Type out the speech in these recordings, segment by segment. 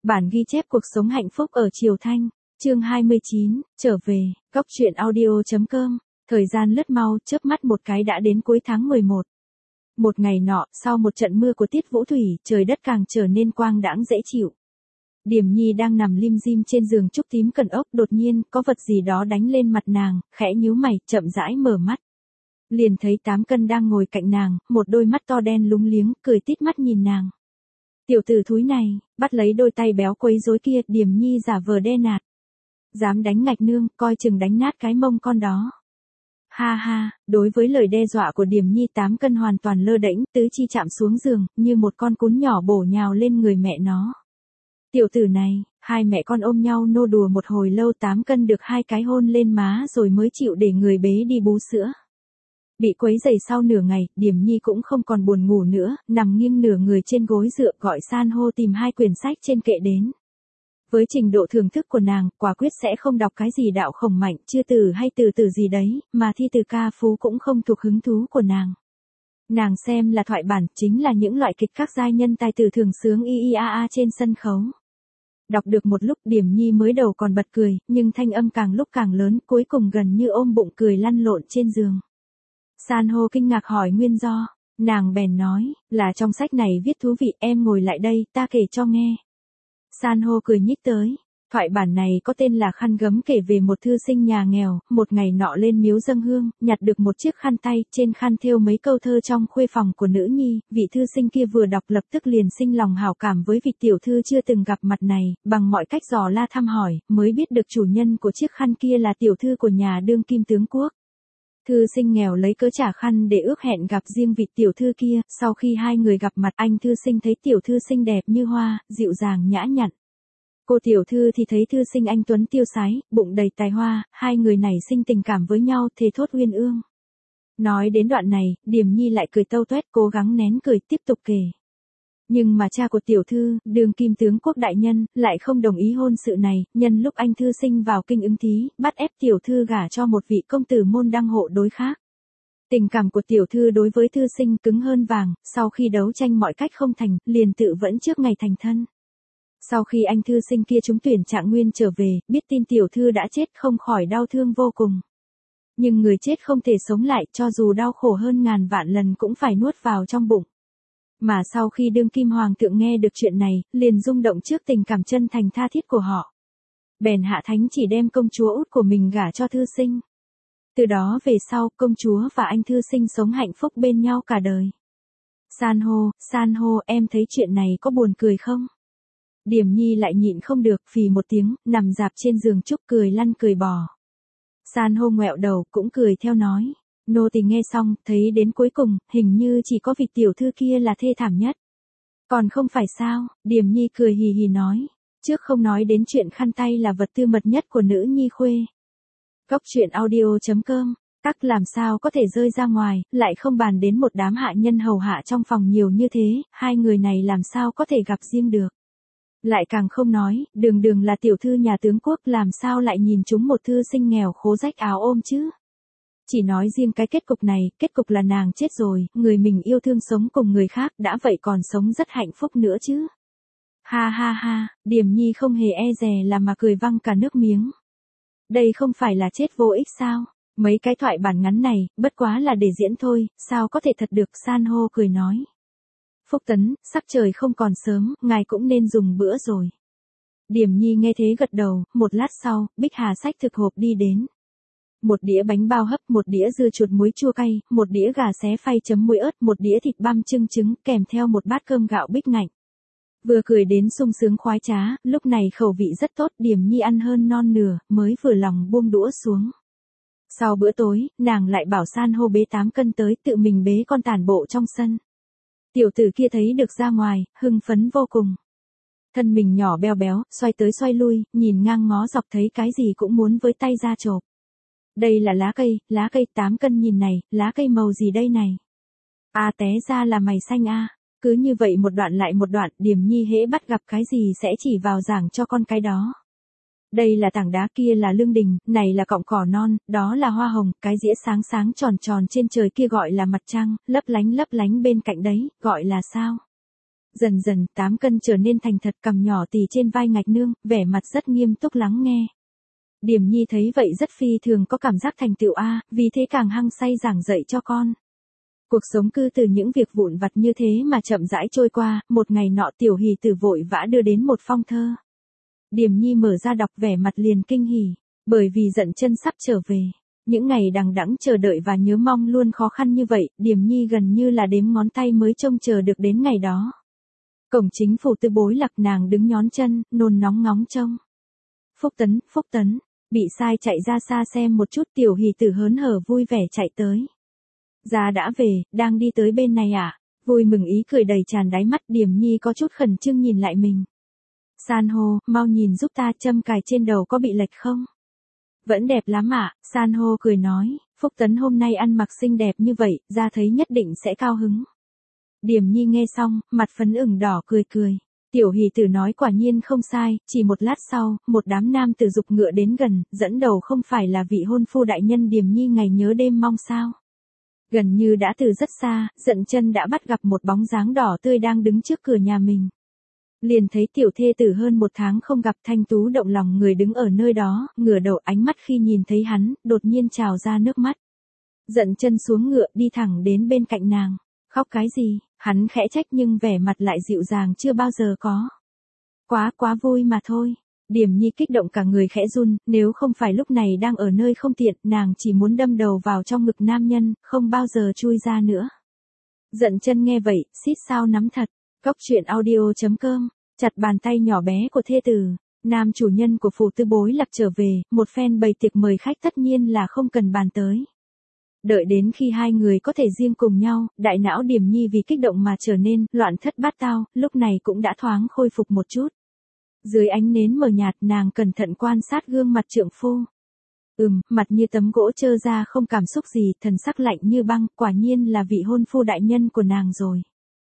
Bản ghi chép cuộc sống hạnh phúc ở Triều Thanh, chương 29, trở về, góc truyện audio.com, thời gian lướt mau, chớp mắt một cái đã đến cuối tháng 11. Một ngày nọ, sau một trận mưa của tiết vũ thủy, trời đất càng trở nên quang đãng dễ chịu. Điềm Nhi đang nằm lim dim trên giường trúc tím cần ốc, đột nhiên, có vật gì đó đánh lên mặt nàng, khẽ nhíu mày, chậm rãi mở mắt. Liền thấy 8 cân đang ngồi cạnh nàng, một đôi mắt to đen lúng liếng, cười tít mắt nhìn nàng. Tiểu tử thúi này, bắt lấy đôi tay béo quấy rối kia, Điềm Nhi giả vờ đe nạt. Dám đánh ngạch nương, coi chừng đánh nát cái mông con đó. Ha ha, đối với lời đe dọa của Điềm Nhi 8 cân hoàn toàn lơ đễnh, tứ chi chạm xuống giường, như một con cún nhỏ bổ nhào lên người mẹ nó. Tiểu tử này, hai mẹ con ôm nhau nô đùa một hồi lâu, 8 cân được 2 cái hôn lên má rồi mới chịu để người bế đi bú sữa. Bị quấy rầy sau nửa ngày, Điềm Nhi cũng không còn buồn ngủ nữa, nằm nghiêng nửa người trên gối dựa, gọi san hô tìm 2 quyển sách trên kệ đến. Với trình độ thưởng thức của nàng, quả quyết sẽ không đọc cái gì đạo khổng mạnh, chư từ hay từ từ gì đấy, mà thi từ ca phú cũng không thuộc hứng thú của nàng. Nàng xem là thoại bản, chính là những loại kịch các giai nhân tài tử thường sướng trên sân khấu. Đọc được một lúc, Điềm Nhi mới đầu còn bật cười, nhưng thanh âm càng lúc càng lớn, cuối cùng gần như ôm bụng cười lăn lộn trên giường. San hô kinh ngạc hỏi nguyên do, nàng bèn nói, là trong sách này viết thú vị, em ngồi lại đây, ta kể cho nghe. San hô cười nhích tới, thoại bản này có tên là Khăn Gấm, kể về một thư sinh nhà nghèo, một ngày nọ lên miếu dâng hương, nhặt được một chiếc khăn tay, trên khăn thêu mấy câu thơ trong khuê phòng của nữ nhi, vị thư sinh kia vừa đọc lập tức liền sinh lòng hảo cảm với vị tiểu thư chưa từng gặp mặt này, bằng mọi cách dò la thăm hỏi, mới biết được chủ nhân của chiếc khăn kia là tiểu thư của nhà đương kim tướng quốc. Thư sinh nghèo lấy cớ trả khăn để ước hẹn gặp riêng vị tiểu thư kia, sau khi hai người gặp mặt, anh thư sinh thấy tiểu thư xinh đẹp như hoa, dịu dàng nhã nhặn. Cô tiểu thư thì thấy thư sinh anh tuấn tiêu sái, bụng đầy tài hoa, hai người nảy sinh tình cảm với nhau, thề thốt uyên ương. Nói đến đoạn này, Điềm Nhi lại cười tâu toét, cố gắng nén cười tiếp tục kể. Nhưng mà cha của tiểu thư, đương kim tướng quốc đại nhân, lại không đồng ý hôn sự này, nhân lúc anh thư sinh vào kinh ứng thí, bắt ép tiểu thư gả cho một vị công tử môn đăng hộ đối khác. Tình cảm của tiểu thư đối với thư sinh cứng hơn vàng, sau khi đấu tranh mọi cách không thành, liền tự vẫn trước ngày thành thân. Sau khi anh thư sinh kia trúng tuyển trạng nguyên trở về, biết tin tiểu thư đã chết, không khỏi đau thương vô cùng. Nhưng người chết không thể sống lại, cho dù đau khổ hơn ngàn vạn lần cũng phải nuốt vào trong bụng. Mà sau khi đương kim hoàng thượng nghe được chuyện này, liền rung động trước tình cảm chân thành tha thiết của họ. Bèn hạ thánh chỉ đem công chúa út của mình gả cho thư sinh. Từ đó về sau, công chúa và anh thư sinh sống hạnh phúc bên nhau cả đời. San hô, em thấy chuyện này có buồn cười không? Điềm Nhi lại nhịn không được, phì một tiếng, nằm dạp trên giường trúc cười lăn cười bò. San hô ngoẹo đầu, cũng cười theo nói. Nô tỳ nghe xong, thấy đến cuối cùng, hình như chỉ có vị tiểu thư kia là thê thảm nhất. Còn không phải sao, Điềm Nhi cười hì hì nói. Trước không nói đến chuyện khăn tay là vật tư mật nhất của nữ nhi khuê. Góc truyện audio.com, các làm sao có thể rơi ra ngoài, lại không bàn đến một đám hạ nhân hầu hạ trong phòng nhiều như thế, hai người này làm sao có thể gặp riêng được. Lại càng không nói, đường là tiểu thư nhà tướng quốc, làm sao lại nhìn chúng một thư sinh nghèo khố rách áo ôm chứ. Chỉ nói riêng cái kết cục này, kết cục là nàng chết rồi, người mình yêu thương sống cùng người khác, đã vậy còn sống rất hạnh phúc nữa chứ. Ha ha ha, Điềm Nhi không hề e dè là mà cười văng cả nước miếng. Đây không phải là chết vô ích sao? Mấy cái thoại bản ngắn này, bất quá là để diễn thôi, sao có thể thật được. San hô cười nói. Phúc Tấn, sắc trời không còn sớm, ngài cũng nên dùng bữa rồi. Điềm Nhi nghe thế gật đầu, một lát sau, Bích Hà xách thực hộp đi đến. Một đĩa bánh bao hấp, một đĩa dưa chuột muối chua cay, một đĩa gà xé phay chấm muối ớt, một đĩa thịt băm chưng trứng, kèm theo một bát cơm gạo bích ngạnh. Vừa cười đến sung sướng khoái trá, lúc này khẩu vị rất tốt, Điềm Nhi ăn hơn non nửa, mới vừa lòng buông đũa xuống. Sau bữa tối, nàng lại bảo San hô bế 8 cân tới, tự mình bế con tản bộ trong sân. Tiểu tử kia thấy được ra ngoài, hưng phấn vô cùng. Thân mình nhỏ béo béo, xoay tới xoay lui, nhìn ngang ngó dọc thấy cái gì cũng muốn với tay ra chộp. Đây là lá cây 8 cân nhìn này, lá cây màu gì đây này? Té ra là mày xanh a. Cứ như vậy một đoạn lại một đoạn, Điềm Nhi hễ bắt gặp cái gì sẽ chỉ vào giảng cho con cái đó. Đây là tảng đá, kia là lương đình, này là cọng cỏ non, đó là hoa hồng, cái dĩa sáng sáng tròn tròn trên trời kia gọi là mặt trăng, lấp lánh bên cạnh đấy, gọi là sao? Dần dần, 8 cân trở nên thành thật, cằm nhỏ tì trên vai ngạch nương, vẻ mặt rất nghiêm túc lắng nghe. Điềm Nhi thấy vậy rất phi thường có cảm giác thành tựu vì thế càng hăng say giảng dạy cho con. Cuộc sống cứ từ những việc vụn vặt như thế mà chậm rãi trôi qua, một ngày nọ Tiểu Hỷ Tử vội vã đưa đến một phong thơ. Điềm Nhi mở ra đọc vẻ mặt liền kinh hỉ, bởi vì Dận Chân sắp trở về. Những ngày đằng đẵng chờ đợi và nhớ mong luôn khó khăn như vậy, Điềm Nhi gần như là đếm ngón tay mới trông chờ được đến ngày đó. Cổng chính phủ Tư Bối Lạc, nàng đứng nhón chân, nôn nóng ngóng trông. Phúc Tấn, bị sai chạy ra xa xem một chút. Tiểu Hỷ Tử hớn hở vui vẻ chạy tới. Gia đã về, đang đi tới bên này à? Vui mừng ý cười đầy tràn đáy mắt. Điềm Nhi có chút khẩn trương nhìn lại mình. San hô, mau nhìn giúp ta, châm cài trên đầu có bị lệch không? Vẫn đẹp lắm ạ, San hô cười nói. Phúc Tấn hôm nay ăn mặc xinh đẹp như vậy, Gia thấy nhất định sẽ cao hứng. Điềm Nhi nghe xong, mặt phấn ửng đỏ cười. Tiểu Hỷ Tử nói quả nhiên không sai, chỉ một lát sau, một đám nam tử giục ngựa đến gần, dẫn đầu không phải là vị hôn phu đại nhân Điềm Nhi ngày nhớ đêm mong sao. Gần như đã từ rất xa, Dận Chân đã bắt gặp một bóng dáng đỏ tươi đang đứng trước cửa nhà mình. Liền thấy tiểu thê tử hơn một tháng không gặp, thanh tú động lòng người đứng ở nơi đó, ngửa đầu, ánh mắt khi nhìn thấy hắn, đột nhiên trào ra nước mắt. Dận Chân xuống ngựa đi thẳng đến bên cạnh nàng. Khóc cái gì? Hắn khẽ trách nhưng vẻ mặt lại dịu dàng chưa bao giờ có. Quá vui mà thôi. Điềm Nhi kích động cả người khẽ run, nếu không phải lúc này đang ở nơi không tiện, nàng chỉ muốn đâm đầu vào trong ngực nam nhân, không bao giờ chui ra nữa. Dận Chân nghe vậy, xít sao nắm thật. Góc truyện audio.com, chặt bàn tay nhỏ bé của thê tử. Nam chủ nhân của phủ Tư Bối Lạc trở về, một phen bày tiệc mời khách tất nhiên là không cần bàn tới. Đợi đến khi hai người có thể riêng cùng nhau, đại não Điềm Nhi vì kích động mà trở nên loạn thất bát tao, lúc này cũng đã thoáng khôi phục một chút. Dưới ánh nến mờ nhạt, nàng cẩn thận quan sát gương mặt trượng phu. Mặt như tấm gỗ trơ ra không cảm xúc gì, thần sắc lạnh như băng, quả nhiên là vị hôn phu đại nhân của nàng rồi.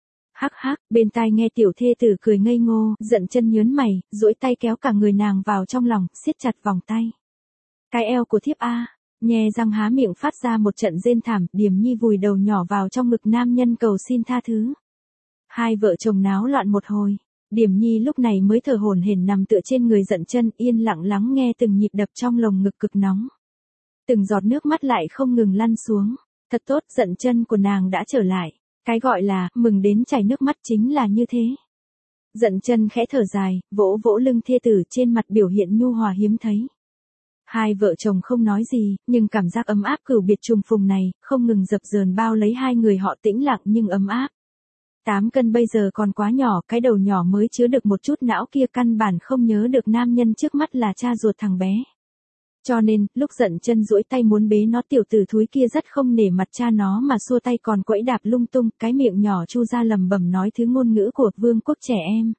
Hắc, bên tai nghe tiểu thê tử cười ngây ngô, Dận Chân nhớn mày, duỗi tay kéo cả người nàng vào trong lòng, siết chặt vòng tay. Cái eo của thiếp nhe răng há miệng phát ra một trận rên thảm, Điềm Nhi vùi đầu nhỏ vào trong ngực nam nhân cầu xin tha thứ. Hai vợ chồng náo loạn một hồi, Điềm Nhi lúc này mới thở hổn hển nằm tựa trên người Dận Chân, yên lặng lắng nghe từng nhịp đập trong lồng ngực cực nóng. Từng giọt nước mắt lại không ngừng lăn xuống. Thật tốt, Dận Chân của nàng đã trở lại. Cái gọi là mừng đến chảy nước mắt chính là như thế. Dận Chân khẽ thở dài, vỗ vỗ lưng thê tử, trên mặt biểu hiện nhu hòa hiếm thấy. Hai vợ chồng không nói gì, nhưng cảm giác ấm áp cửu biệt trùng phùng này, không ngừng dập dờn bao lấy hai người họ, tĩnh lặng nhưng ấm áp. 8 cân bây giờ còn quá nhỏ, cái đầu nhỏ mới chứa được một chút não kia căn bản không nhớ được nam nhân trước mắt là cha ruột thằng bé. Cho nên, lúc Dận Chân duỗi tay muốn bế nó, tiểu tử thúi kia rất không nể mặt cha nó mà xua tay còn quẫy đạp lung tung, cái miệng nhỏ chu ra lầm bầm nói thứ ngôn ngữ của vương quốc trẻ em.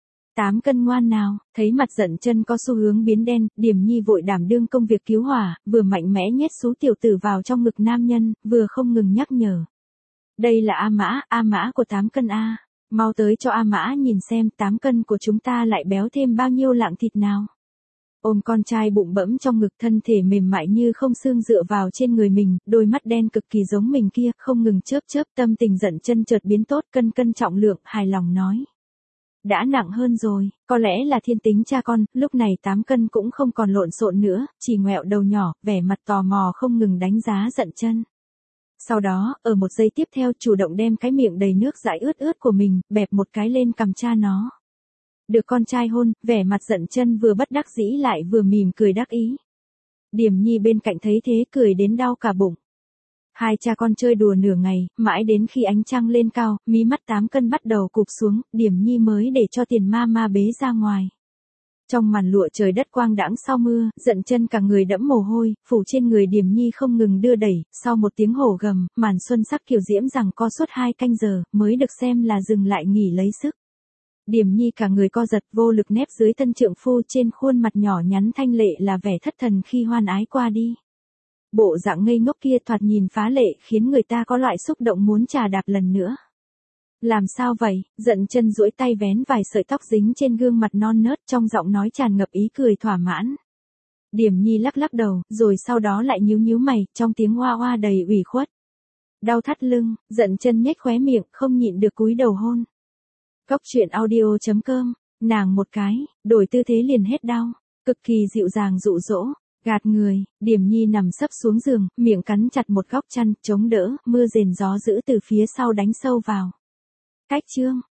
8 cân ngoan nào, thấy mặt Dận Chân có xu hướng biến đen, Điềm Nhi vội đảm đương công việc cứu hỏa, vừa mạnh mẽ nhét xú tiểu tử vào trong ngực nam nhân, vừa không ngừng nhắc nhở. Đây là A Mã của 8 cân a. Mau tới cho A Mã nhìn xem 8 cân của chúng ta lại béo thêm bao nhiêu lạng thịt nào. Ôm con trai bụng bẫm trong ngực, thân thể mềm mại như không xương dựa vào trên người mình, đôi mắt đen cực kỳ giống mình kia, không ngừng chớp, tâm tình Dận Chân chợt biến tốt, cân trọng lượng, hài lòng nói. Đã nặng hơn rồi, có lẽ là thiên tính cha con, lúc này 8 cân cũng không còn lộn xộn nữa, chỉ ngoẹo đầu nhỏ, vẻ mặt tò mò không ngừng đánh giá Dận Chân. Sau đó, ở một giây tiếp theo, chủ động đem cái miệng đầy nước dãi ướt của mình, bẹp một cái lên cằm cha nó. Được con trai hôn, vẻ mặt Dận Chân vừa bất đắc dĩ lại vừa mỉm cười đắc ý. Điềm Nhi bên cạnh thấy thế cười đến đau cả bụng. Hai cha con chơi đùa nửa ngày, mãi đến khi ánh trăng lên cao, mí mắt 8 cân bắt đầu cụp xuống, Điềm Nhi mới để cho tiền ma bế ra ngoài. Trong màn lụa trời đất quang đãng sau mưa, Dận Chân cả người đẫm mồ hôi, phủ trên người Điềm Nhi không ngừng đưa đẩy, sau một tiếng hổ gầm, màn xuân sắc kiều diễm rằng co suốt 2 canh giờ, mới được xem là dừng lại nghỉ lấy sức. Điềm Nhi cả người co giật, vô lực nép dưới thân trượng phu, trên khuôn mặt nhỏ nhắn thanh lệ là vẻ thất thần khi hoan ái qua đi. Bộ dạng ngây ngốc kia thoạt nhìn phá lệ, khiến người ta có loại xúc động muốn trà đạp lần nữa. Làm sao vậy? Dận Chân duỗi tay vén vài sợi tóc dính trên gương mặt non nớt, trong giọng nói tràn ngập ý cười thỏa mãn. Điềm Nhi lắc đầu, rồi sau đó lại nhíu mày, trong tiếng oa oa đầy ủy khuất. Đau thắt lưng, Dận Chân nhếch khóe miệng, không nhịn được cúi đầu hôn. Cóc truyện audio.com, nàng một cái, đổi tư thế liền hết đau, cực kỳ dịu dàng dụ dỗ, gạt người, Điểm Nhi nằm sấp xuống giường, miệng cắn chặt một góc chăn, chống đỡ, mưa rền gió dữ từ phía sau đánh sâu vào. Cách chương,